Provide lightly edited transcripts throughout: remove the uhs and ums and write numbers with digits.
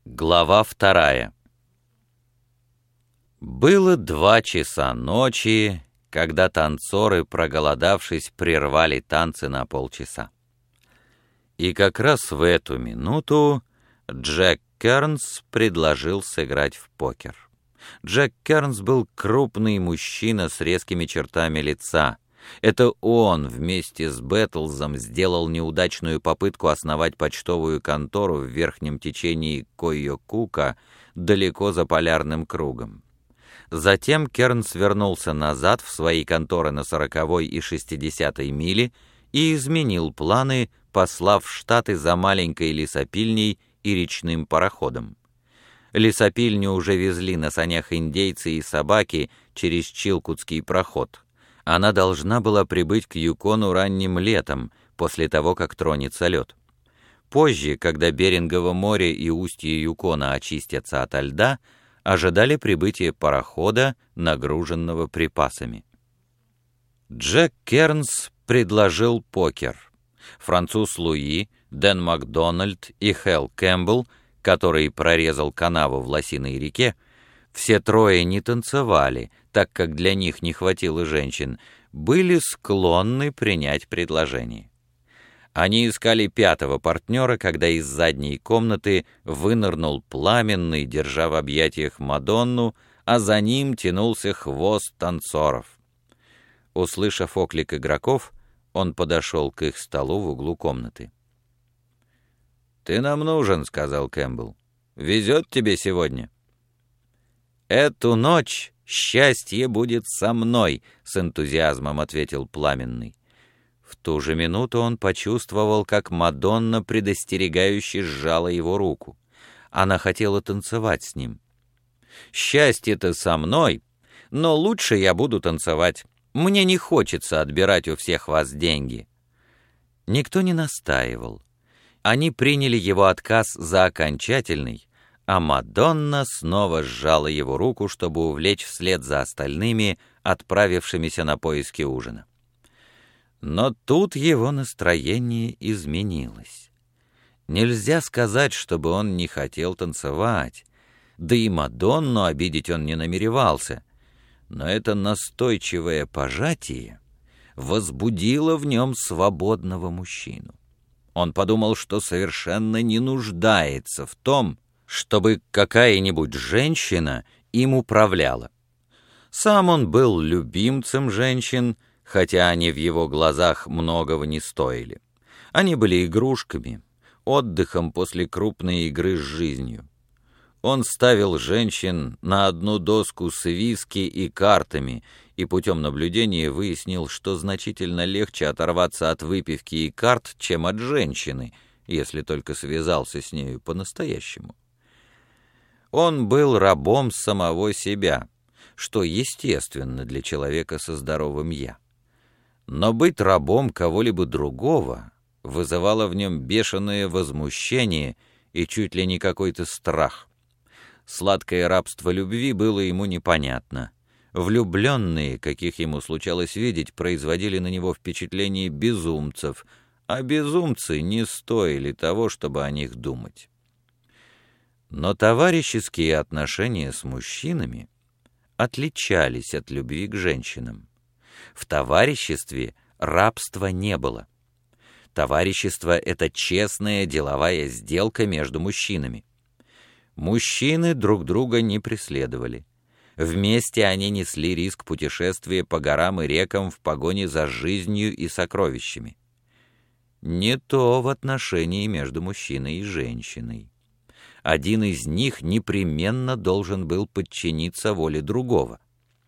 Глава 2. Было 2 часа ночи, когда танцоры, проголодавшись, прервали танцы на полчаса. И как раз в эту минуту Джек Кернс предложил сыграть в покер. Джек Кернс был крупный мужчина с резкими чертами лица. Это он вместе с Бэтлзом сделал неудачную попытку основать почтовую контору в верхнем течении Койокука, далеко за полярным кругом. Затем Кернс вернулся назад в свои конторы на 40-й и 60-й мили и изменил планы, послав в Штаты за маленькой лесопильней и речным пароходом. Лесопильню уже везли на санях индейцы и собаки через Чилкутский проход. Она должна была прибыть к Юкону ранним летом, после того, как тронется лед. Позже, когда Берингово море и устье Юкона очистятся ото льда, ожидали прибытия парохода, нагруженного припасами. Джек Кернс предложил покер. Француз Луи, Дэн Макдональд и Хэл Кэмпбелл, который прорезал канаву в Лосиной реке, все трое не танцевали, так как для них не хватило женщин, были склонны принять предложение. Они искали 5-го партнера, когда из задней комнаты вынырнул Пламенный, держа в объятиях Мадонну, а за ним тянулся хвост танцоров. Услышав оклик игроков, он подошел к их столу в углу комнаты. «Ты нам нужен», — сказал Кэмпбелл. «Везет тебе сегодня». «Эту ночь счастье будет со мной», — с энтузиазмом ответил Пламенный. В ту же минуту он почувствовал, как Мадонна предостерегающе сжала его руку. Она хотела танцевать с ним. «Счастье-то со мной, но лучше я буду танцевать. Мне не хочется отбирать у всех вас деньги». Никто не настаивал. Они приняли его отказ за окончательный, а Мадонна снова сжала его руку, чтобы увлечь вслед за остальными, отправившимися на поиски ужина. Но тут его настроение изменилось. Нельзя сказать, чтобы он не хотел танцевать, да и Мадонну обидеть он не намеревался, но это настойчивое пожатие возбудило в нем свободного мужчину. Он подумал, что совершенно не нуждается в том, чтобы какая-нибудь женщина им управляла. Сам он был любимцем женщин, хотя они в его глазах многого не стоили. Они были игрушками, отдыхом после крупной игры с жизнью. Он ставил женщин на одну доску с виски и картами, и путем наблюдения выяснил, что значительно легче оторваться от выпивки и карт, чем от женщины, если только связался с нею по-настоящему. Он был рабом самого себя, что естественно для человека со здоровым «я». Но быть рабом кого-либо другого вызывало в нем бешеное возмущение и чуть ли не какой-то страх. Сладкое рабство любви было ему непонятно. Влюбленные, каких ему случалось видеть, производили на него впечатление безумцев, а безумцы не стоили того, чтобы о них думать. Но товарищеские отношения с мужчинами отличались от любви к женщинам. В товариществе рабства не было. Товарищество — это честная деловая сделка между мужчинами. Мужчины друг друга не преследовали. Вместе они несли риск путешествия по горам и рекам в погоне за жизнью и сокровищами. Не то в отношении между мужчиной и женщиной. Один из них непременно должен был подчиниться воле другого.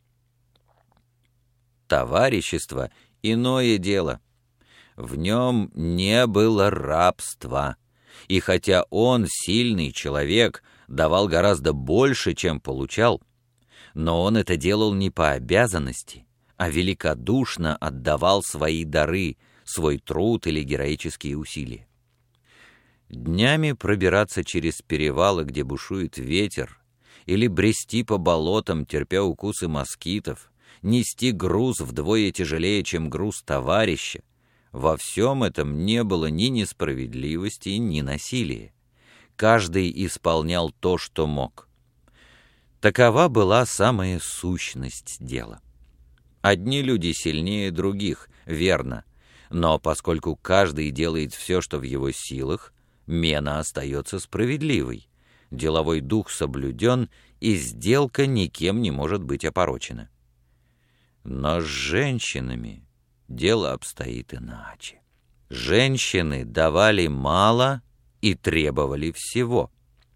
Товарищество — иное дело. В нем не было рабства. И хотя он, сильный человек, давал гораздо больше, чем получал, но он это делал не по обязанности, а великодушно отдавал свои дары, свой труд или героические усилия. Днями пробираться через перевалы, где бушует ветер, или брести по болотам, терпя укусы москитов, нести груз вдвое тяжелее, чем груз товарища, во всем этом не было ни несправедливости, ни насилия. каждый исполнял то, что мог. Такова была самая сущность дела. Одни люди сильнее других, верно, но поскольку каждый делает все, что в его силах, мена остается справедливой, деловой дух соблюден, и сделка никем не может быть опорочена. Но с женщинами дело обстоит иначе. Женщины давали мало и требовали всего.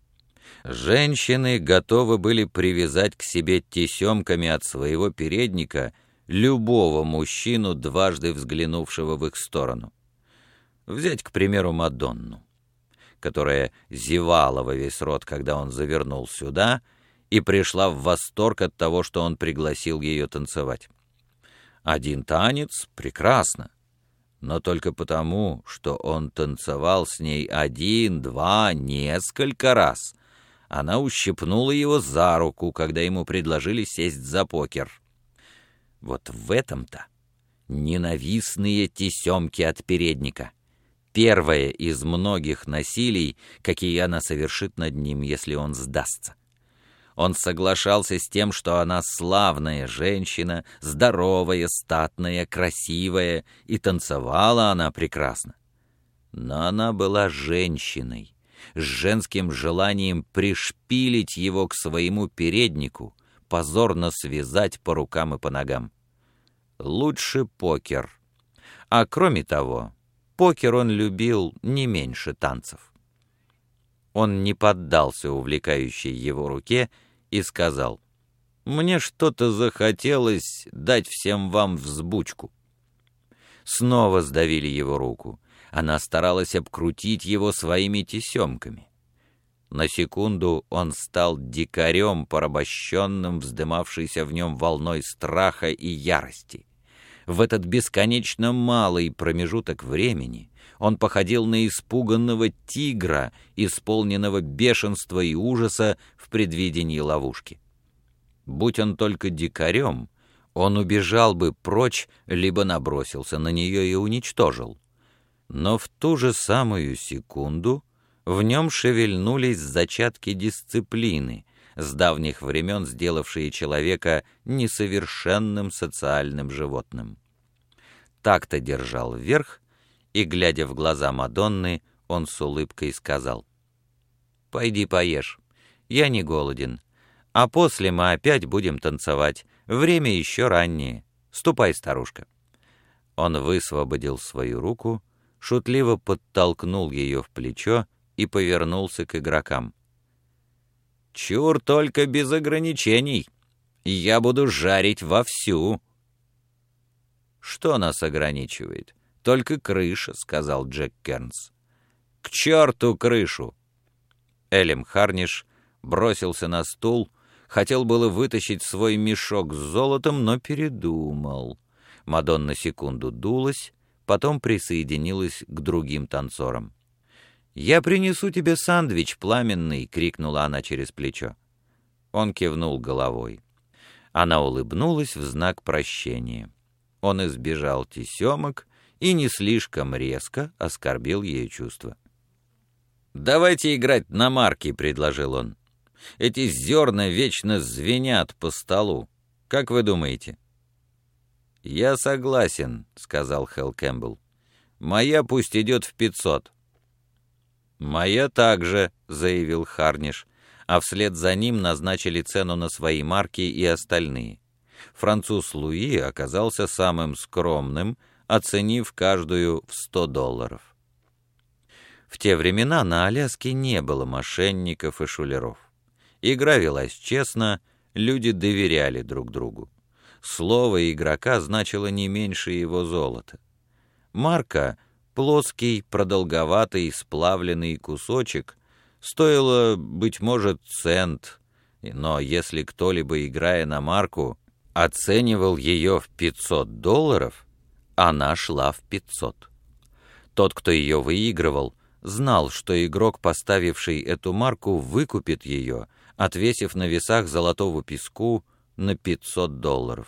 Женщины готовы были привязать к себе тесемками от своего передника любого мужчину, дважды взглянувшего в их сторону. Взять, к примеру, Мадонну, которая зевала во весь рот, когда он завернул сюда, и пришла в восторг от того, что он пригласил ее танцевать. Один танец — прекрасно, но только потому, что он танцевал с ней один, два, несколько раз. Она ущипнула его за руку, когда ему предложили сесть за покер. Вот в этом-то ненавистные тесемки от передника. Первое из многих насилий, какие она совершит над ним, если он сдастся. Он соглашался с тем, что она славная женщина, здоровая, статная, красивая, и танцевала она прекрасно. Но она была женщиной, с женским желанием пришпилить его к своему переднику, позорно связать по рукам и по ногам. Лучше покер. А кроме того, покер он любил не меньше танцев. Он не поддался увлекающей его руке и сказал: «Мне что-то захотелось дать всем вам взбучку». Снова сдавили его руку. Она старалась обкрутить его своими тесемками. На секунду он стал дикарем, порабощенным, вздымавшейся в нем волной страха и ярости. В этот бесконечно малый промежуток времени он походил на испуганного тигра, исполненного бешенства и ужаса в предвидении ловушки. Будь он только дикарем, он убежал бы прочь, либо набросился на нее и уничтожил. Но в ту же самую секунду в нем шевельнулись зачатки дисциплины, с давних времен сделавшие человека несовершенным социальным животным. Так-то держал верх, и, глядя в глаза Мадонны, он с улыбкой сказал: «Пойди поешь, я не голоден, а после мы опять будем танцевать, время еще раннее, ступай, старушка». Он высвободил свою руку, шутливо подтолкнул ее в плечо и повернулся к игрокам. «Чур только без ограничений, я буду жарить вовсю». «Что нас ограничивает? Только крыша», — сказал Джек Кернс. «К черту крышу!» Элем Харниш бросился на стул, хотел было вытащить свой мешок с золотом, но передумал. Мадонна секунду дулась, потом присоединилась к другим танцорам. «Я принесу тебе сандвич пламенный!» — крикнула она через плечо. Он кивнул головой. Она улыбнулась в знак прощения. Он избежал тесемок и не слишком резко оскорбил ее чувства. «Давайте играть на марки», — предложил он. «Эти зерна вечно звенят по столу. Как вы думаете?» «Я согласен», — сказал Хелл Кэмпбелл. «Моя пусть идет в 500». «Моя также», — заявил Харниш, а вслед за ним назначили цену на свои марки и остальные. Француз Луи оказался самым скромным, оценив каждую в $100. В те времена на Аляске не было мошенников и шулеров. Игра велась честно, люди доверяли друг другу. Слово игрока значило не меньше его золота. Марка, плоский, продолговатый, сплавленный кусочек, стоила, быть может, цент, но если кто-либо, играя на марку, оценивал ее в $500, она шла в 500. Тот, кто ее выигрывал, знал, что игрок, поставивший эту марку, выкупит ее, отвесив на весах золотого песку на $500.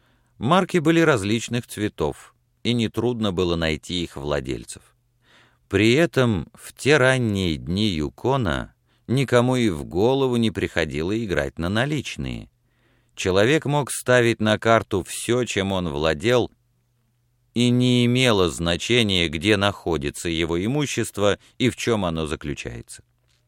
Марки были различных цветов, и нетрудно было найти их владельцев. При этом в те ранние дни Юкона никому и в голову не приходило играть на наличные. Человек мог ставить на карту все, чем он владел, и не имело значения, где находится его имущество и в чем оно заключается.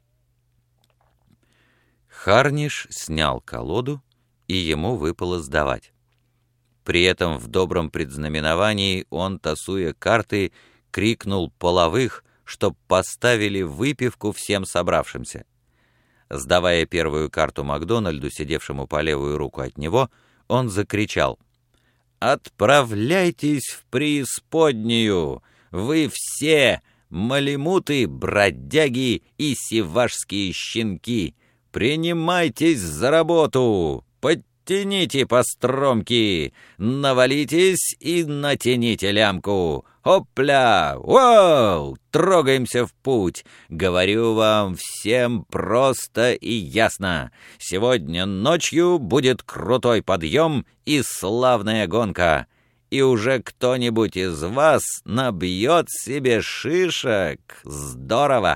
Харниш снял колоду, и ему выпало сдавать. При этом в добром предзнаменовании он, тасуя карты, крикнул половых, чтоб поставили выпивку всем собравшимся. Сдавая первую карту Макдональду, сидевшему по левую руку от него, он закричал: «Отправляйтесь в преисподнюю! Вы все, малемуты, бродяги и сивашские щенки! Принимайтесь за работу! Подтяните постромки! Навалитесь и натяните лямку! Опля! Воу! Трогаемся в путь! Говорю вам всем просто и ясно. Сегодня ночью будет крутой подъем и славная гонка. И уже кто-нибудь из вас набьет себе шишек. Здорово!»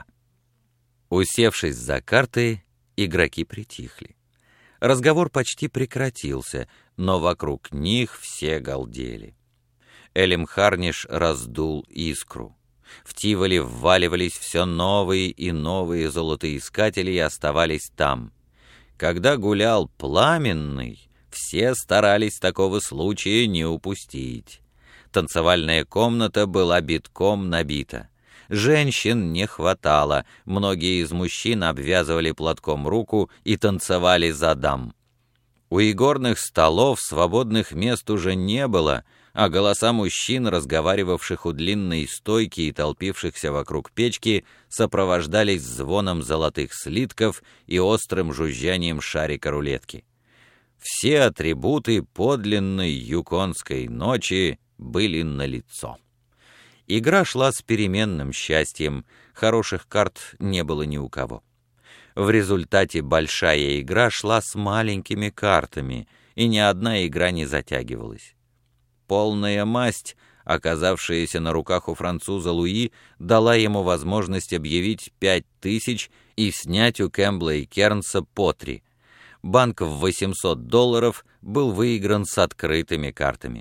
Усевшись за карты, игроки притихли. Разговор почти прекратился, но вокруг них все галдели. Элем Харниш раздул искру. В Тиволи вваливались все новые и новые золотоискатели и оставались там. Когда гулял Пламенный, все старались такого случая не упустить. Танцевальная комната была битком набита. Женщин не хватало, многие из мужчин обвязывали платком руку и танцевали за дам. У игорных столов свободных мест уже не было, а голоса мужчин, разговаривавших у длинной стойки и толпившихся вокруг печки, сопровождались звоном золотых слитков и острым жужжанием шарика рулетки. Все атрибуты подлинной юконской ночи были налицо. Игра шла с переменным счастьем, хороших карт не было ни у кого. В результате большая игра шла с маленькими картами, и ни одна игра не затягивалась. Полная масть, оказавшаяся на руках у француза Луи, дала ему возможность объявить 5000 и снять у Кэмпбелла и Кернса по 3. Банк в $800 был выигран с открытыми картами.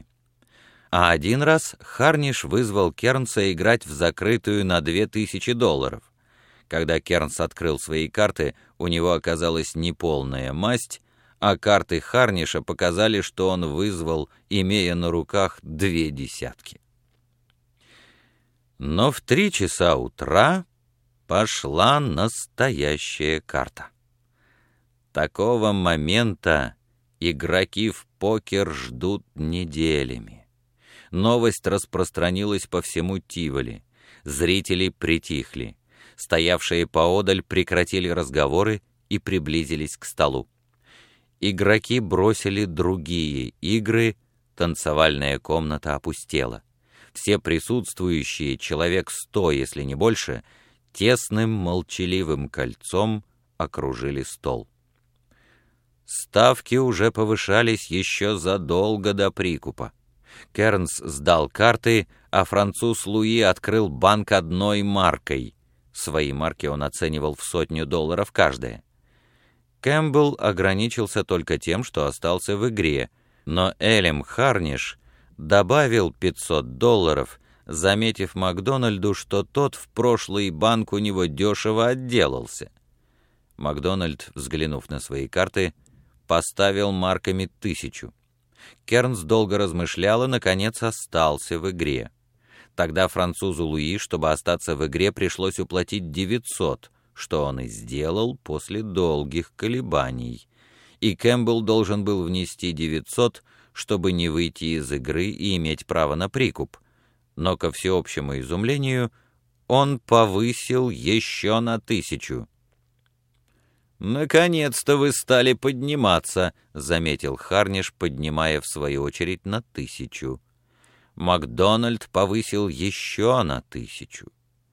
А один раз Харниш вызвал Кернса играть в закрытую на $2000. Когда Кернс открыл свои карты, у него оказалась неполная масть, а карты Харниша показали, что он вызвал, имея на руках 20. Но в 3 часа утра пошла настоящая карта. Такого момента игроки в покер ждут неделями. Новость распространилась по всему Тиволи. Зрители притихли. Стоявшие поодаль прекратили разговоры и приблизились к столу. Игроки бросили другие игры, танцевальная комната опустела. Все присутствующие, человек 100, если не больше, тесным молчаливым кольцом окружили стол. Ставки уже повышались еще задолго до прикупа. Кернс сдал карты, а француз Луи открыл банк 1 маркой. Свои марки он оценивал в $100 каждая. Кэмпбелл ограничился только тем, что остался в игре, но Элем Харниш добавил $500, заметив Макдональду, что тот в прошлый банк у него дешево отделался. Макдональд, взглянув на свои карты, поставил марками 1000. Кернс долго размышлял и, наконец, остался в игре. Тогда французу Луи, чтобы остаться в игре, пришлось уплатить 900, что он и сделал после долгих колебаний. И Кэмпбелл должен был внести 900, чтобы не выйти из игры и иметь право на прикуп. Но, ко всеобщему изумлению, он повысил еще на 1000. «Наконец-то вы стали подниматься», — заметил Харниш, поднимая в свою очередь на 1000. Макдональд повысил еще на 1000.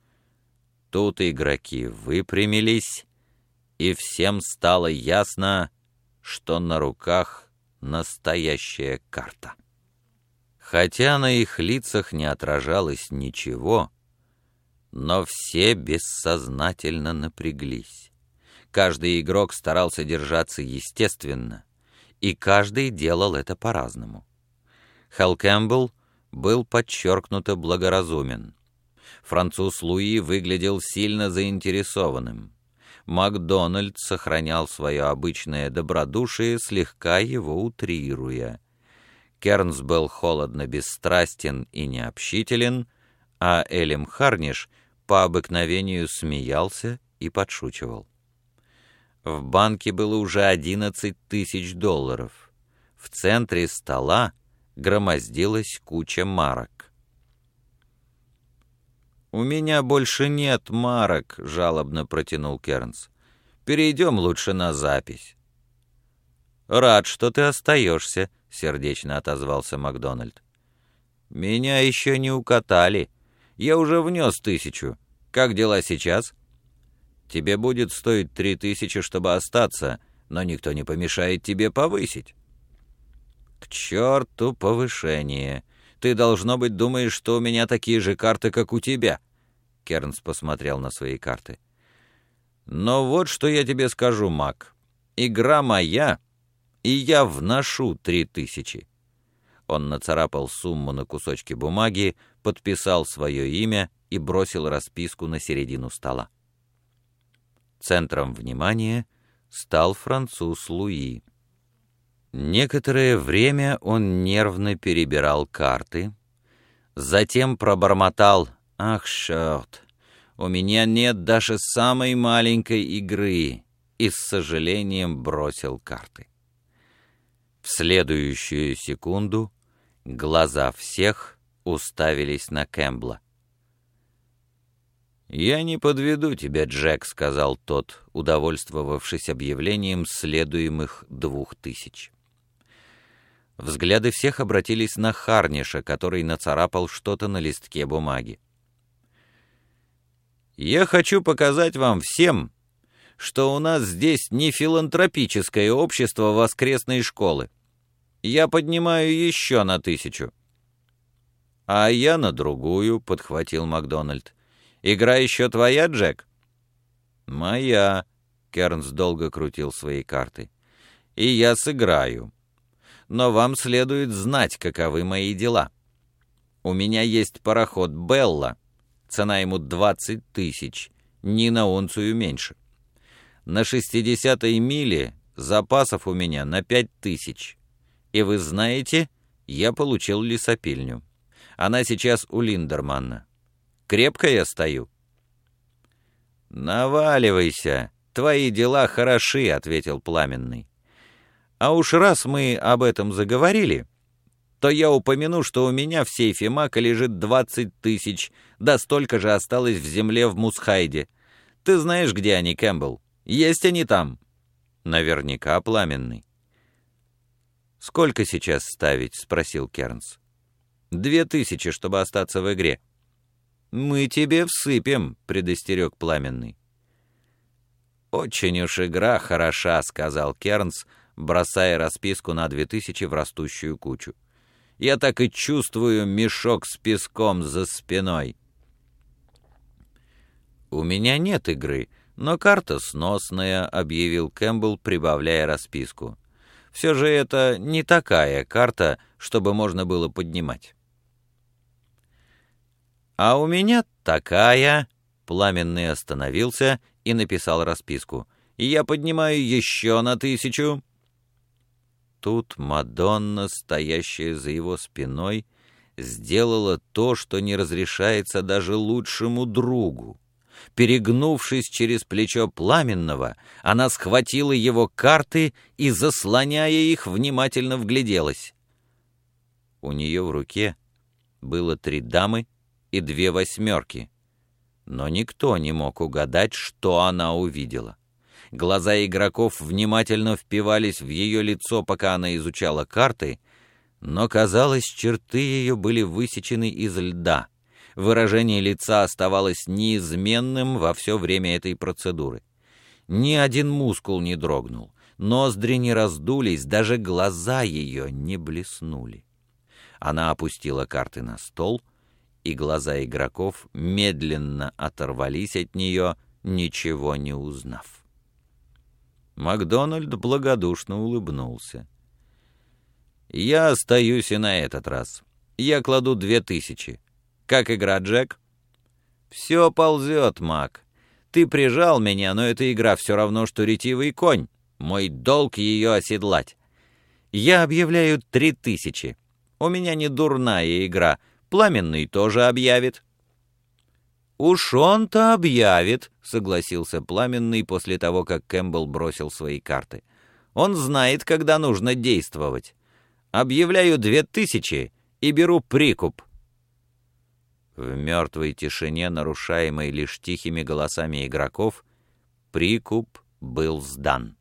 Тут игроки выпрямились, и всем стало ясно, что на руках настоящая карта. Хотя на их лицах не отражалось ничего, Но все бессознательно напряглись. Каждый игрок старался держаться естественно, и каждый делал это по-разному. Хэл Кэмпбелл был подчеркнуто благоразумен. Француз Луи выглядел сильно заинтересованным. Макдональд сохранял свое обычное добродушие, слегка его утрируя. Кернс был холодно бесстрастен и необщителен, а Элим Харниш по обыкновению смеялся и подшучивал. В банке было уже $11 000. В центре стола громоздилась куча марок. «У меня больше нет марок», — жалобно протянул Кернс. «Перейдем лучше на запись». «Рад, что ты остаешься», — сердечно отозвался Макдональд. «Меня еще не укатали. Я уже внес 1000. Как дела сейчас?» «Тебе будет стоить 3000, чтобы остаться, но никто не помешает тебе повысить». «К черту повышение! Ты, должно быть, думаешь, что у меня такие же карты, как у тебя». Кернс посмотрел на свои карты. «Но вот что я тебе скажу, Мак. Игра моя, и я вношу 3000». Он нацарапал сумму на кусочке бумаги, подписал свое имя и бросил расписку на середину стола. Центром внимания стал француз Луи. Некоторое время он нервно перебирал карты, затем пробормотал: «Ах, черт, у меня нет даже самой маленькой игры», и с сожалением бросил карты. В следующую секунду глаза всех уставились на Кэмпбелла. «Я не подведу тебя, Джек», — сказал тот, удовольствовавшись объявлением следуемых 2000. Взгляды всех обратились на Харниша, который нацарапал что-то на листке бумаги. «Я хочу показать вам всем, что у нас здесь не филантропическое общество воскресной школы. Я поднимаю еще на 1000». «А я на другую», — подхватил Макдональд. «Игра еще твоя, Джек?» «Моя», — Кернс долго крутил свои карты. «И я сыграю. Но вам следует знать, каковы мои дела. У меня есть пароход «Белла», цена ему 20 000, ни на унцию меньше. На 60-й миле запасов у меня на 5000. И вы знаете, я получил лесопильню. Она сейчас у Линдерманна. Крепко я стою?» «Наваливайся, твои дела хороши», — ответил Пламенный. «А уж раз мы об этом заговорили, то я упомяну, что у меня в сейфе Мака лежит 20 000, да столько же осталось в земле в Мусхайде. Ты знаешь, где они, Кэмпбелл? Есть они там?» «Наверняка, Пламенный». «Сколько сейчас ставить?» — спросил Кернс. 2000, чтобы остаться в игре». «Мы тебе всыпем», — предостерег Пламенный. «Очень уж игра хороша», — сказал Кернс, бросая расписку на 2000 в растущую кучу. «Я так и чувствую мешок с песком за спиной». «У меня нет игры, но карта сносная», — объявил Кэмпбелл, прибавляя расписку. «Все же это не такая карта, чтобы можно было поднимать». «А у меня такая», — Пламенный остановился и написал расписку. «Я поднимаю еще на 1000». Тут Мадонна, стоящая за его спиной, сделала то, что не разрешается даже лучшему другу. Перегнувшись через плечо Пламенного, она схватила его карты и, заслоняя их, внимательно вгляделась. У нее в руке было 3 дамы и 2 восьмерки, но никто не мог угадать, что она увидела. Глаза игроков внимательно впивались в ее лицо, пока она изучала карты, но, казалось, черты ее были высечены из льда. Выражение лица оставалось неизменным во все время этой процедуры. Ни один мускул не дрогнул, ноздри не раздулись, даже глаза ее не блеснули. Она опустила карты на стол и глаза игроков медленно оторвались от нее, ничего не узнав. Макдональд благодушно улыбнулся. «Я остаюсь и на этот раз. Я кладу 2000. Как игра, Джек?» «Все ползет, Мак. Ты прижал меня, но эта игра все равно, что ретивый конь. Мой долг ее оседлать. Я объявляю 3000. У меня не дурная игра. Пламенный тоже объявит». «Уж он-то объявит», — согласился Пламенный после того, как Кэмпбелл бросил свои карты. «Он знает, когда нужно действовать. Объявляю 2000 и беру прикуп». В мертвой тишине, нарушаемой лишь тихими голосами игроков, прикуп был сдан.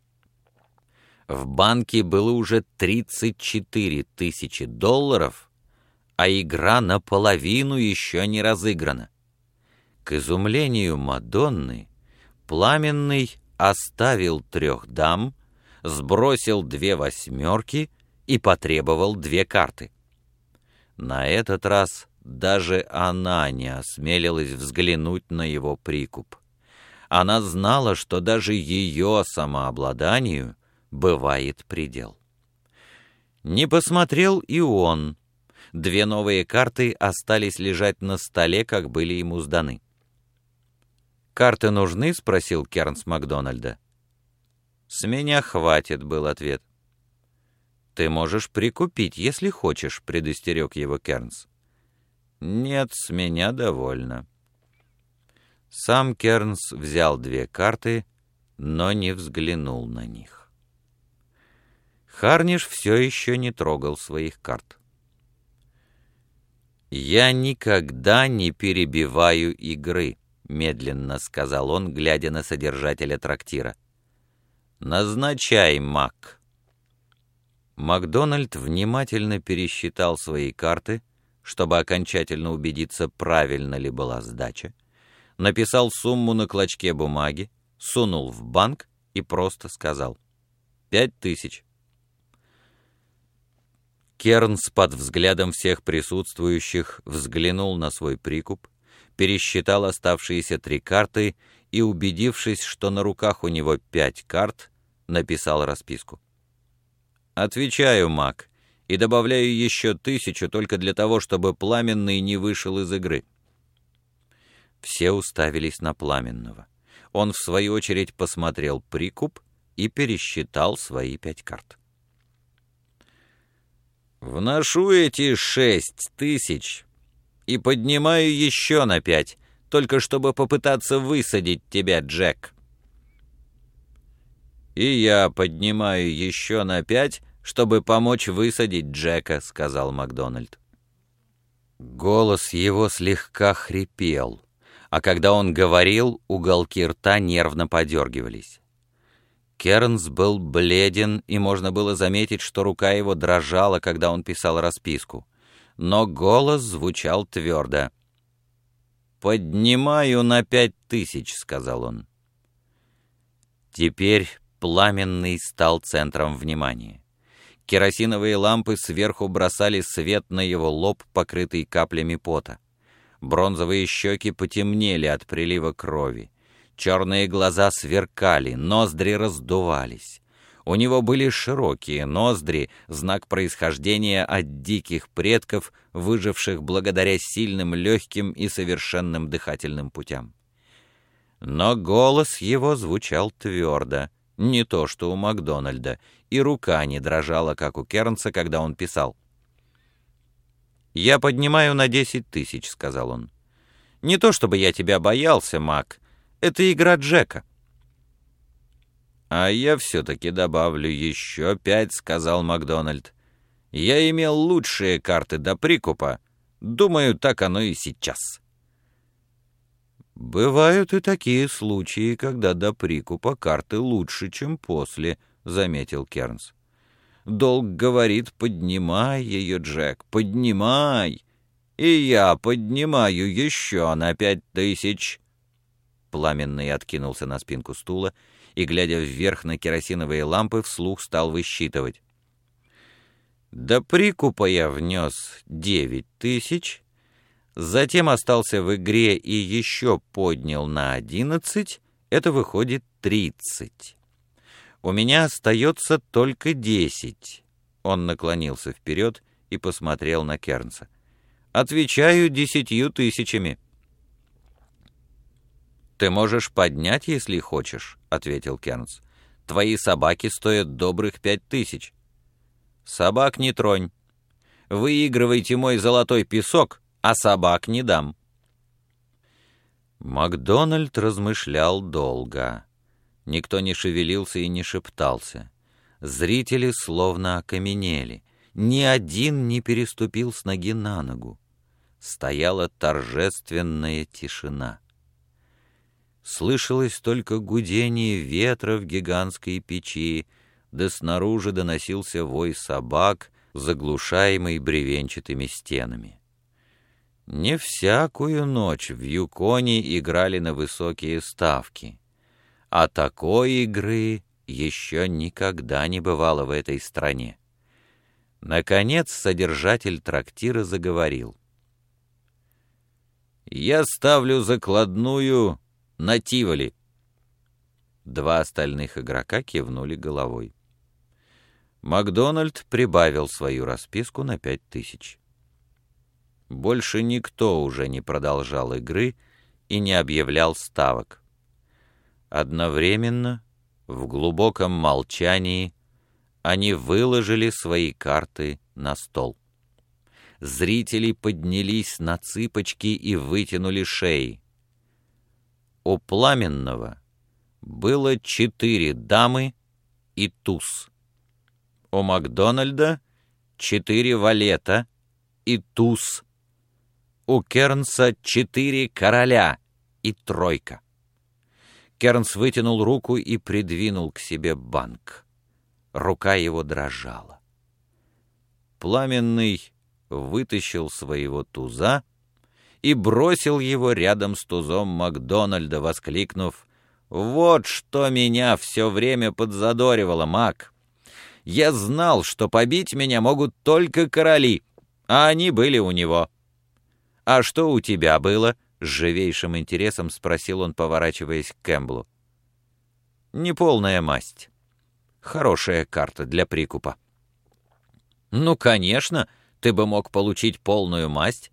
В банке было уже 34 тысячи долларов, а игра наполовину еще не разыграна. К изумлению Мадонны, Пламенный оставил 3 дам, сбросил 2 восьмерки и потребовал 2 карты. На этот раз даже она не осмелилась взглянуть на его прикуп. Она знала, что даже ее самообладанию бывает предел. Не посмотрел и он. 2 новые карты остались лежать на столе, как были ему сданы. «Карты нужны?» — спросил Кернс Макдональда. «С меня хватит», — был ответ. «Ты можешь прикупить, если хочешь», — предостерег его Кернс. «Нет, с меня довольно». Сам Кернс взял 2 карты, но не взглянул на них. Харниш все еще не трогал своих карт. «Я никогда не перебиваю игры», — медленно сказал он, глядя на содержателя трактира. «Назначай, Мак». Макдональд внимательно пересчитал свои карты, чтобы окончательно убедиться, правильно ли была сдача, написал сумму на клочке бумаги, сунул в банк и просто сказал: 5000. Кернс под взглядом всех присутствующих взглянул на свой прикуп, пересчитал оставшиеся 3 карты и, убедившись, что на руках у него 5 карт, написал расписку. «Отвечаю, Мак, и добавляю еще 1000 только для того, чтобы Пламенный не вышел из игры». Все уставились на Пламенного. Он, в свою очередь, посмотрел прикуп и пересчитал свои 5 карт. «Вношу эти 6000 и поднимаю еще на 5, только чтобы попытаться высадить тебя, Джек». «И я поднимаю еще на 5, чтобы помочь высадить Джека», — сказал Макдональд. Голос его слегка хрипел, а когда он говорил, уголки рта нервно подергивались. Кернс был бледен, и можно было заметить, что рука его дрожала, когда он писал расписку. Но голос звучал твердо. «Поднимаю на 5000», — сказал он. Теперь Пламенный стал центром внимания. Керосиновые лампы сверху бросали свет на его лоб, покрытый каплями пота. Бронзовые щеки потемнели от прилива крови. Черные глаза сверкали, ноздри раздувались. У него были широкие ноздри, знак происхождения от диких предков, выживших благодаря сильным легким и совершенным дыхательным путям. Но голос его звучал твердо, не то что у Макдональда, и рука не дрожала, как у Кернса, когда он писал. «Я поднимаю на 10 000», — сказал он. «Не то чтобы я тебя боялся, Мак, это игра Джека». «А я все-таки добавлю еще 5», — сказал Макдональд. «Я имел лучшие карты до прикупа. Думаю, так оно и сейчас». «Бывают и такие случаи, когда до прикупа карты лучше, чем после», — заметил Кернс. «Долг говорит, поднимай ее, Джек, поднимай. И я поднимаю еще на 5000». Пламенный откинулся на спинку стула и, глядя вверх на керосиновые лампы, вслух стал высчитывать. «До прикупа я внес 9000, затем остался в игре и еще поднял на 11, это выходит 30. У меня остается только 10. Он наклонился вперед и посмотрел на Кернса. Отвечаю 10 000. «Ты можешь поднять, если хочешь», — ответил Кернс. «Твои собаки стоят добрых 5000». «Собак не тронь. Выигрывайте мой золотой песок, а собак не дам». Макдональд размышлял долго. Никто не шевелился и не шептался. Зрители словно окаменели. Ни один не переступил с ноги на ногу. Стояла торжественная тишина. Слышалось только гудение ветра в гигантской печи, да снаружи доносился вой собак, заглушаемый бревенчатыми стенами. Не всякую ночь в Юконе играли на высокие ставки, а такой игры еще никогда не бывало в этой стране. Наконец содержатель трактира заговорил. «Я ставлю закладную на Тиволи». Два остальных игрока кивнули головой. Макдональд прибавил свою расписку на 5000. Больше никто уже не продолжал игры и не объявлял ставок. Одновременно, в глубоком молчании, они выложили свои карты на стол. Зрители поднялись на цыпочки и вытянули шеи. У Пламенного было 4 дамы и туз. У Макдональда 4 валета и туз. У Кернса 4 короля и тройка. Кернс вытянул руку и придвинул к себе банк. Рука его дрожала. Пламенный вытащил своего туза и бросил его рядом с тузом Макдональда, воскликнув: «Вот что меня все время подзадоривало, Мак! Я знал, что побить меня могут только короли, а они были у него». «А что у тебя было?» — с живейшим интересом спросил он, поворачиваясь к Кэмблу. «Неполная масть. Хорошая карта для прикупа». «Ну, конечно, ты бы мог получить полную масть».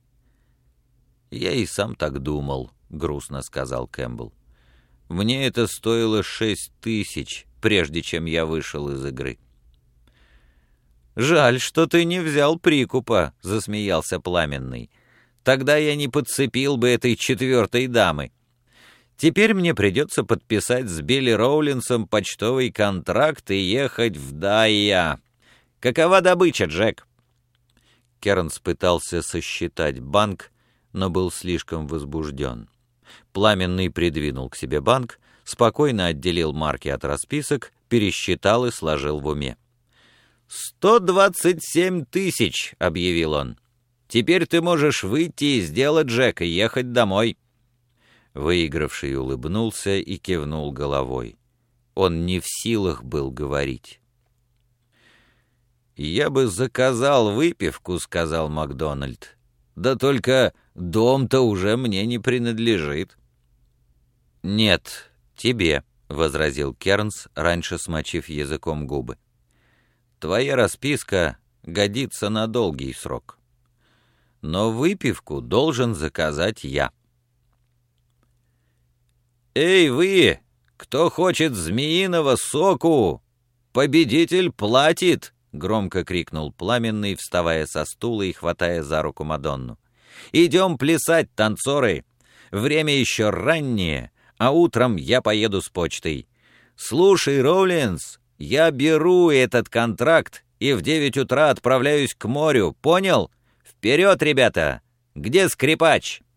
«Я и сам так думал», — грустно сказал Кэмпбелл. «Мне это стоило 6000, прежде чем я вышел из игры». «Жаль, что ты не взял прикупа», — засмеялся Пламенный. «Тогда я не подцепил бы этой 4-й дамы. Теперь мне придется подписать с Билли Роулинсом почтовый контракт и ехать в Дайя. Какова добыча, Джек?» Кернс пытался сосчитать банк, но был слишком возбужден. Пламенный придвинул к себе банк, спокойно отделил марки от расписок, пересчитал и сложил в уме. 127 000, — объявил он. «Теперь ты можешь выйти из дела, Джек, и ехать домой». Выигравший улыбнулся и кивнул головой. Он не в силах был говорить. «Я бы заказал выпивку», — сказал Макдональд. «Да только дом-то уже мне не принадлежит». «Нет, тебе», — возразил Кернс, раньше смочив языком губы. «Твоя расписка годится на долгий срок. Но выпивку должен заказать я». «Эй, вы, кто хочет змеиного соку? Победитель платит!» — громко крикнул Пламенный, вставая со стула и хватая за руку Мадонну. «Идем плясать, танцоры! Время еще раннее, а утром я поеду с почтой. Слушай, Роулинс, я беру этот контракт и в 9 утра отправляюсь к морю, понял? Вперед, ребята! Где скрипач?»